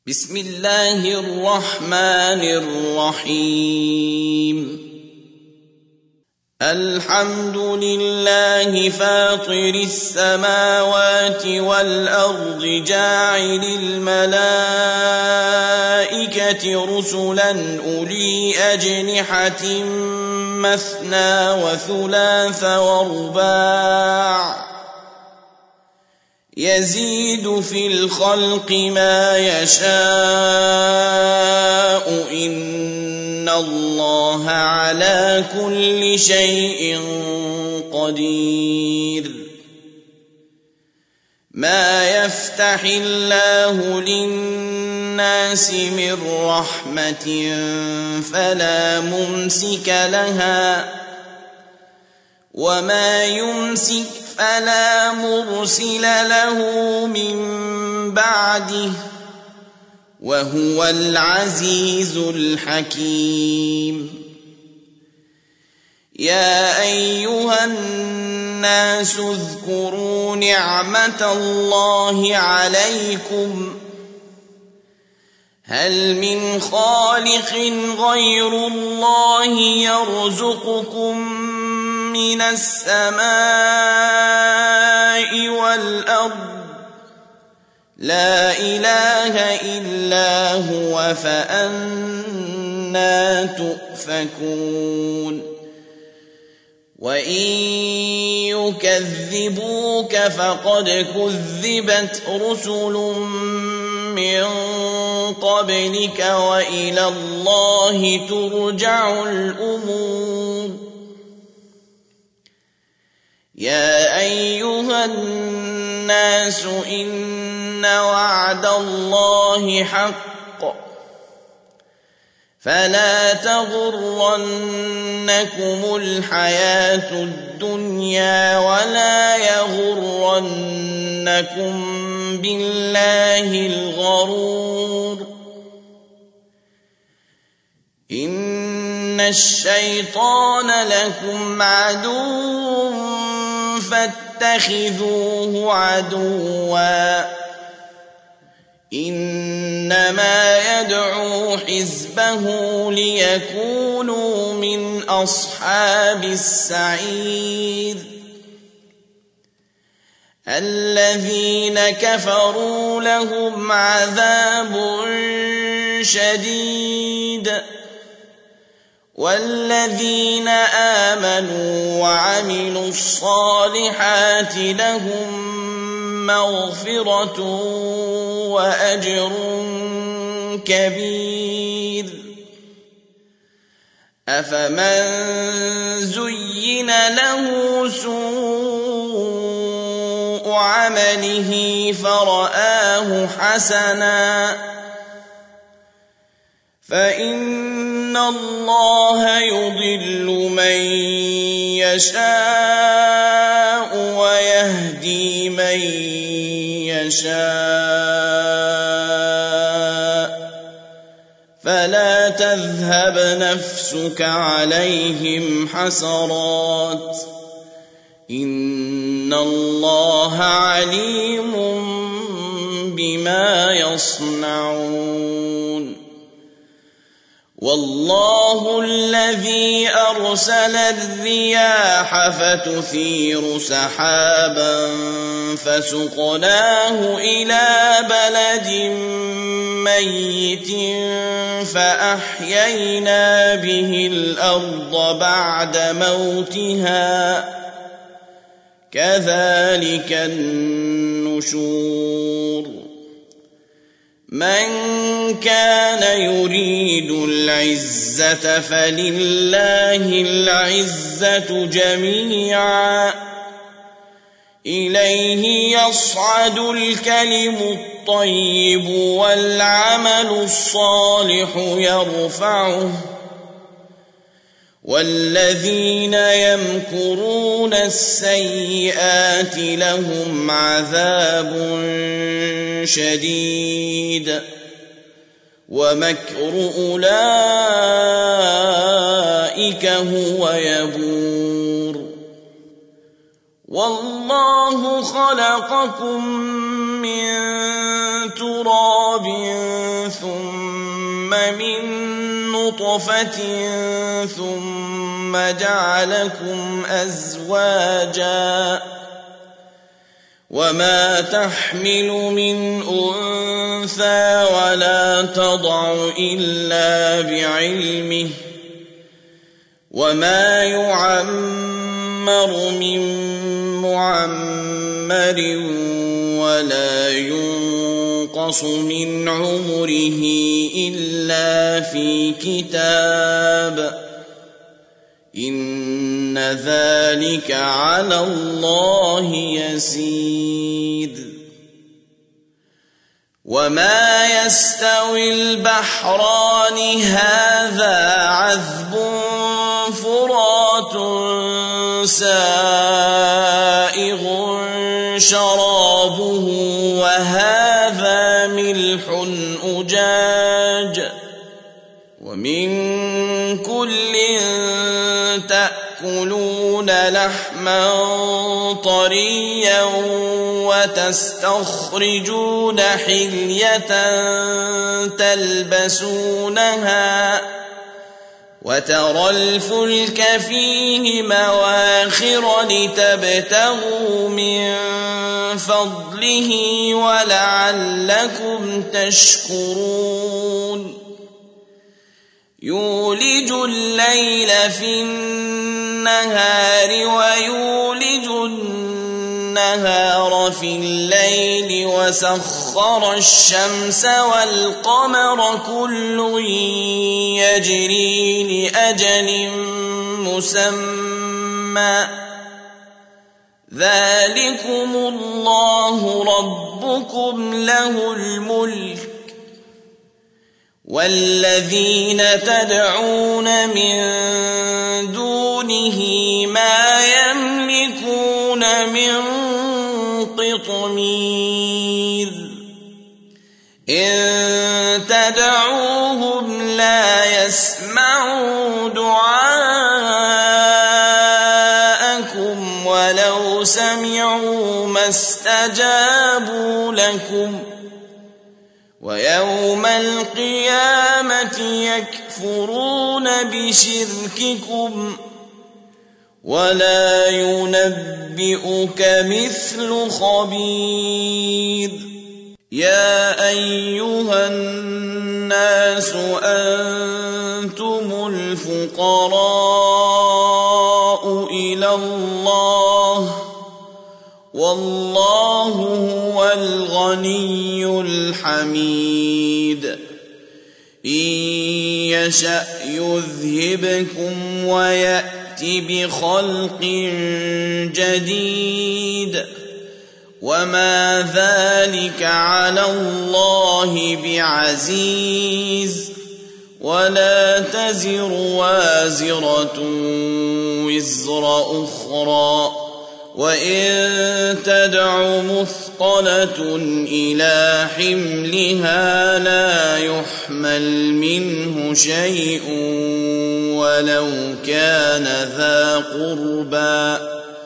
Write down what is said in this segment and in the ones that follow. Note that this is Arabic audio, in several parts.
بسم الله الرحمن الرحيم الحمد لله فاطر السماوات والأرض جاعل الملائكة رسلا أولي أجنحة مثنى وثلاث ورباع يزيد في الخلق ما يشاء إن الله على كل شيء قدير ما يفتح الله للناس من رحمة فلا ممسك لها وما يمسك فلا مرسل له من بعده وهو العزيز الحكيم يا أيها الناس اذكروا نعمة الله عليكم هل من خالق غير الله يرزقكم من السماء والأرض لا إله إلا هو فأنى تؤفكون وإن يكذبوك فقد كذبت رسل من قبلك وإلى الله ترجع الأمور يا أيها الناس إن وعد الله حق فلا تغرنكم الحياة الدنيا ولا يغرنكم بالله الغرور إن الشيطان لكم عدو فاتخذوه عدوا إنما يدعو حزبه ليكونوا من أصحاب السعير الذين كفروا لهم عذاب شديد والذين آمنوا وعملوا الصالحات لهم مغفرة وأجر كبير أفمن زين له سوء عمله فرآه حسنا فإن الله يضل من يشاء ويهدي من يشاء فلا تذهب نفسك عليهم حسرات إن الله عليم بما يصنعون والله الذي أرسل الرياح فتثير سحابا فسقناه إلى بلد ميت فأحيينا به الأرض بعد موتها كذلك النشور من كان يريد العزة فلله العزة جميعا إليه يصعد الكلم الطيب والعمل الصالح يرفعه والذين يمكرون السيئات لهم عذاب شديد ومكر أولئك هو يبور والله خلقكم من تراب ثم من نطفة ثم جعلكم أزواجا وما تحمل من أنثى ولا تضع إلا بعلمه وما يعمر من معمر ولا ينقص من عمره إلا في كتاب إن ذلك على الله يسير وما يستوي البحران هذا عذب فرات سائغ شرابه وهذا ملح أجاج ومن كل تأكلون لحما طريا وتستخرجون حلية تلبسونها وترى الفلك فيه مواخر لتبتغوا من فضله ولعلكم تشكرون يولج الليل في النهار ويولج النهار في الليل وسخر الشمس والقمر كل يجري لأجل مسمى ذلكم الله ربكم له الملك والذين تدعون من دونه ما يملكون من قطمير إن تدعوهم لا يسمعوا دعاءكم ولو سمعوا ما استجابوا لكم ويوم القيامة يكفرون بشرككم ولا ينبئك مثل خبير يا أيها الناس أنتم الفقراء إلى الله والله هو الغني الحميد إن يشأ يذهبكم ويأت بخلق جديد وما ذلك على الله بعزيز ولا تزر وازرة وزر أخرى وإن تدع مثقلة إلى حملها لا يحمل منه شيء ولو كان ذا قربى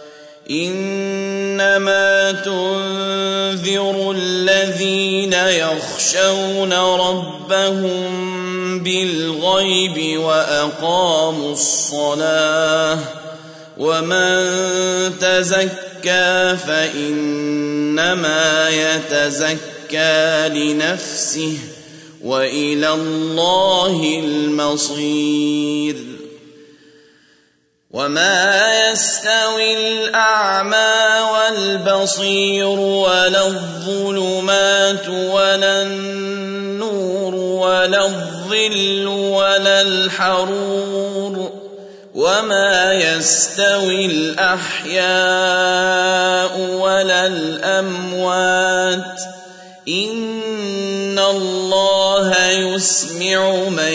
إنما تنذر الذين يخشون ربهم بالغيب وأقاموا الصلاة ومن تزكى فإنما يتزكى لنفسه وإلى الله المصير وما يستوي الأعمى والبصير ولا الظلمات ولا النور ولا الظل ولا الحرور وما يستوي الأحياء ولا الأموات إن الله يسمع من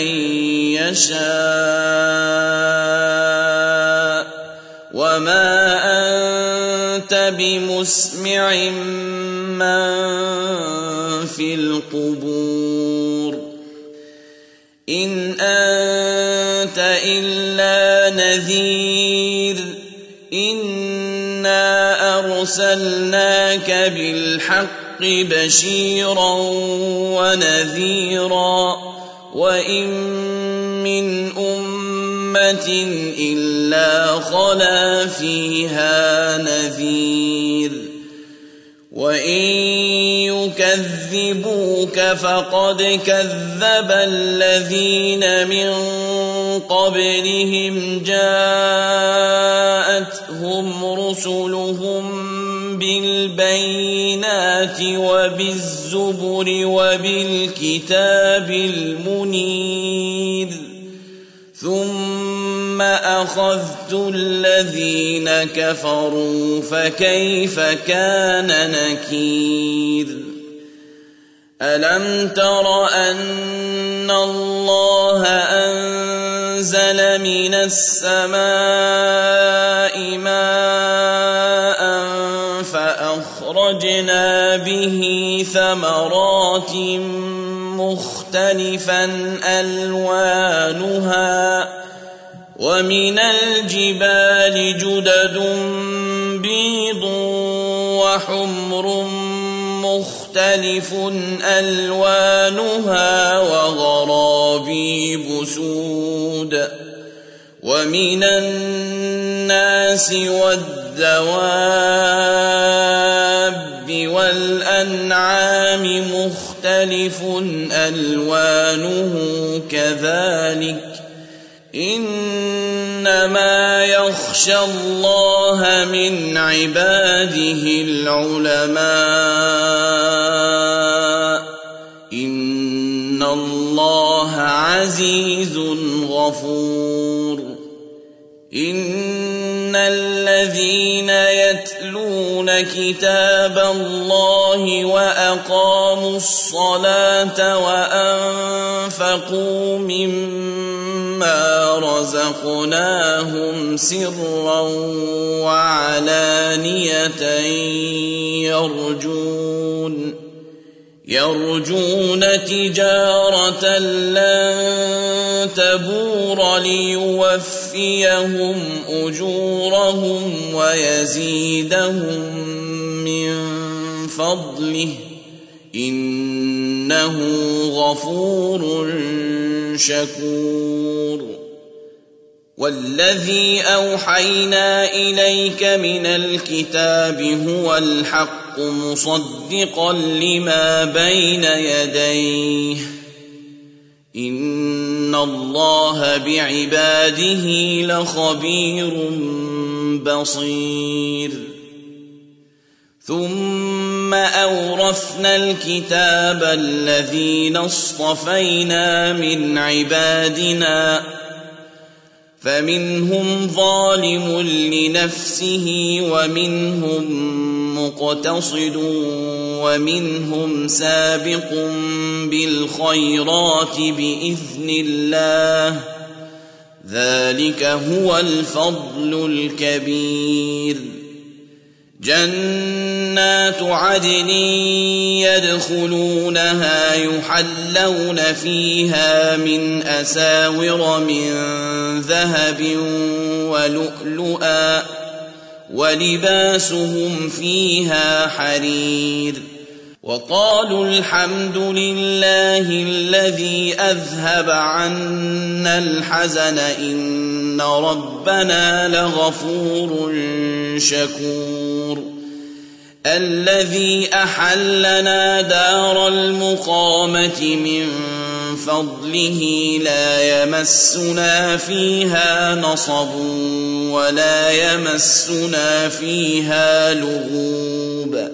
يشاء وما أنت بمسمع من في القبور إن أنت إلا نذير إنا أرسلناك بالحق بشيرا ونذيرا وإن من أمة إلا خلا فيها نذير وإن يكذبوك فقد كذب الذين من قبلهم جاءتهم رسلهم بالبينات وبالزبر وبالكتاب المنير ثم أخذت الذين كفروا فكيف كان نكير ألم تر أن الله أنزل من السماء ماء فأخرجنا به ثمرات مختلفا ألوانها ومن الجبال جدد بيض وحمر مختلف ألوانها وغرابيب سود ومن الناس والدواب والأنعام مختلف ألوانه كذلك إنما يخشى الله من عباده العلماء إن الله عزيز غفور إن الذين يتلون كتاب الله وأقاموا الصلاة وأنفقوا مما رزقناهم سرا وعلانية يرجون تجارة لن تبور ليوفيهم أجورهم ويزيدهم من فضله إنه غفور شكور والذي أوحينا إليك من الكتاب هو الحق مصدقا لما بين يديه إن الله بعباده لخبير بصير ثم أورثنا الكتاب الذين اصطفينا من عبادنا فمنهم ظالم لنفسه ومنهم مقتصد ومنهم سابق بالخيرات بإذن الله ذلك هو الفضل الكبير جنات عدن يدخلونها يحلون فيها من أساور من ذهب ولؤلؤا ولباسهم فيها حرير وقالوا الحمد لله الذي أذهب عنا الحزن إن ربنا لغفور شكور الذي أحلنا دار المقامة من فضله لا يمسنا فيها نصب ولا يمسنا فيها لغوب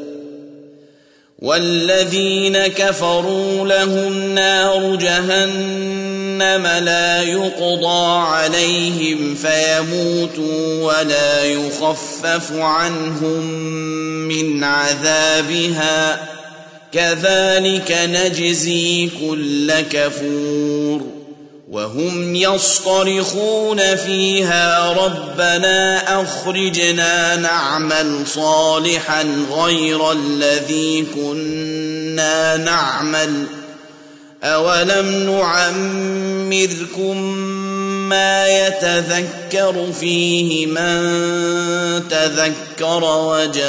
والذين كفروا لهم نار جهنم لا يقضى عليهم فيموتوا ولا يخفف عنهم من عذابها كذلك نجزي كل كفور وهم يصطرخون فيها ربنا أخرجنا نعمل صالحا غير الذي كنا نعمل أولم نعمركم ما يتذكر فيه من تذكر وجاءكم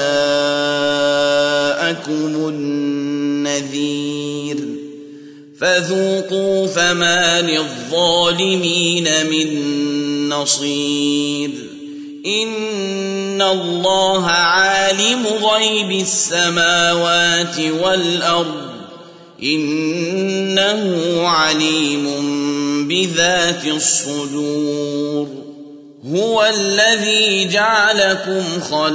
النذير فذوقوا فما للظالمين من نصير إن الله عالم غيب السماوات والأرض إنه عليم بذات الصدور هو الذي جعلكم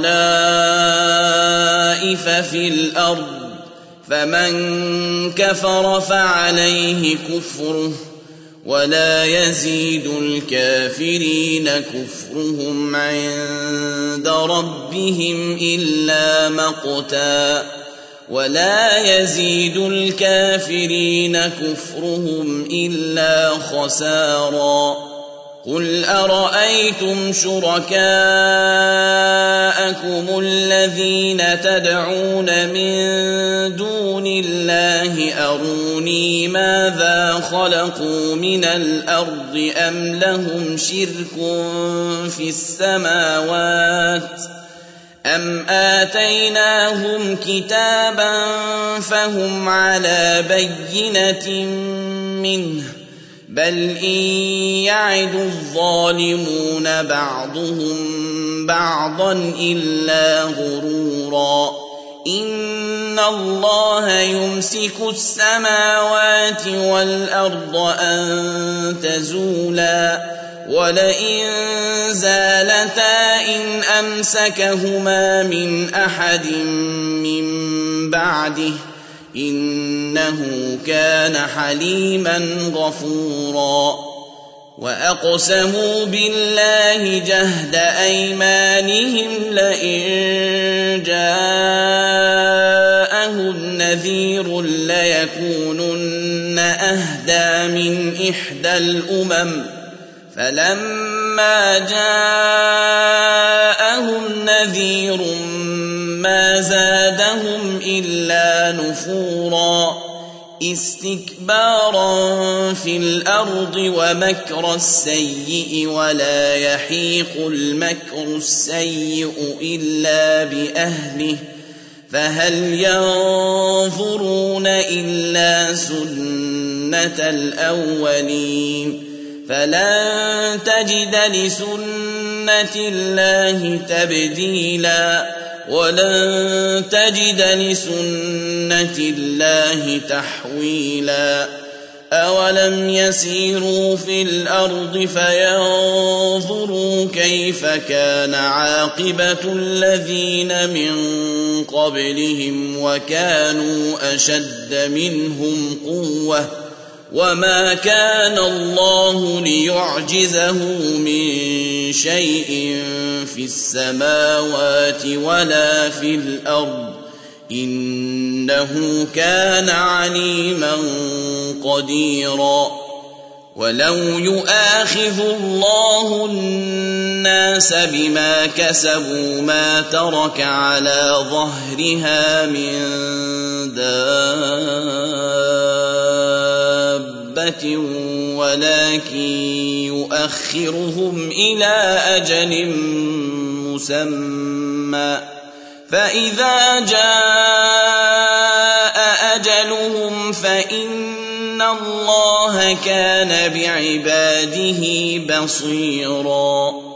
خلائف في الأرض فمن كفر فعليه كفره ولا يزيد الكافرين كفرهم عند ربهم إلا مقتا ولا يزيد الكافرين كفرهم إلا خسارا قل أرأيتم شركاءكم الذين تدعون من دون الله أروني ماذا خلقوا من الأرض أم لهم شرك في السماوات أم آتيناهم كتابا فهم على بينة منه بل إن يعد الظالمون بعضهم بعضا إلا غرورا إن الله يمسك السماوات والأرض أن تزولا ولئن زالتا إن أمسكهما من أحد من بعده إنه كان حليما غفورا وأقسموا بالله جهد أيمانهم لئن جاءهم نذير ليكونن أهدى من إحدى الأمم فلما جاءهم نذير ما زادهم إلا نفورا استكبارا في الأرض ومكر السيء ولا يحيق المكر السيء إلا بأهله فهل ينظرون إلا سنة الأولين فلن تجد لسنة الله تبديلا ولن تجد لسنة الله تحويلا أولم يسيروا في الأرض فينظروا كيف كان عاقبة الذين من قبلهم وكانوا أشد منهم قوة وما كان الله ليعجزه من شيء في السماوات ولا في الأرض إنه كان عليما قديرا ولو يؤاخذ الله الناس بما كسبوا ما ترك على ظهرها من دابة ولكن يؤخرهم إلى أجل مسمى فإذا جاء أجلهم فإن الله كان بعباده بصيراً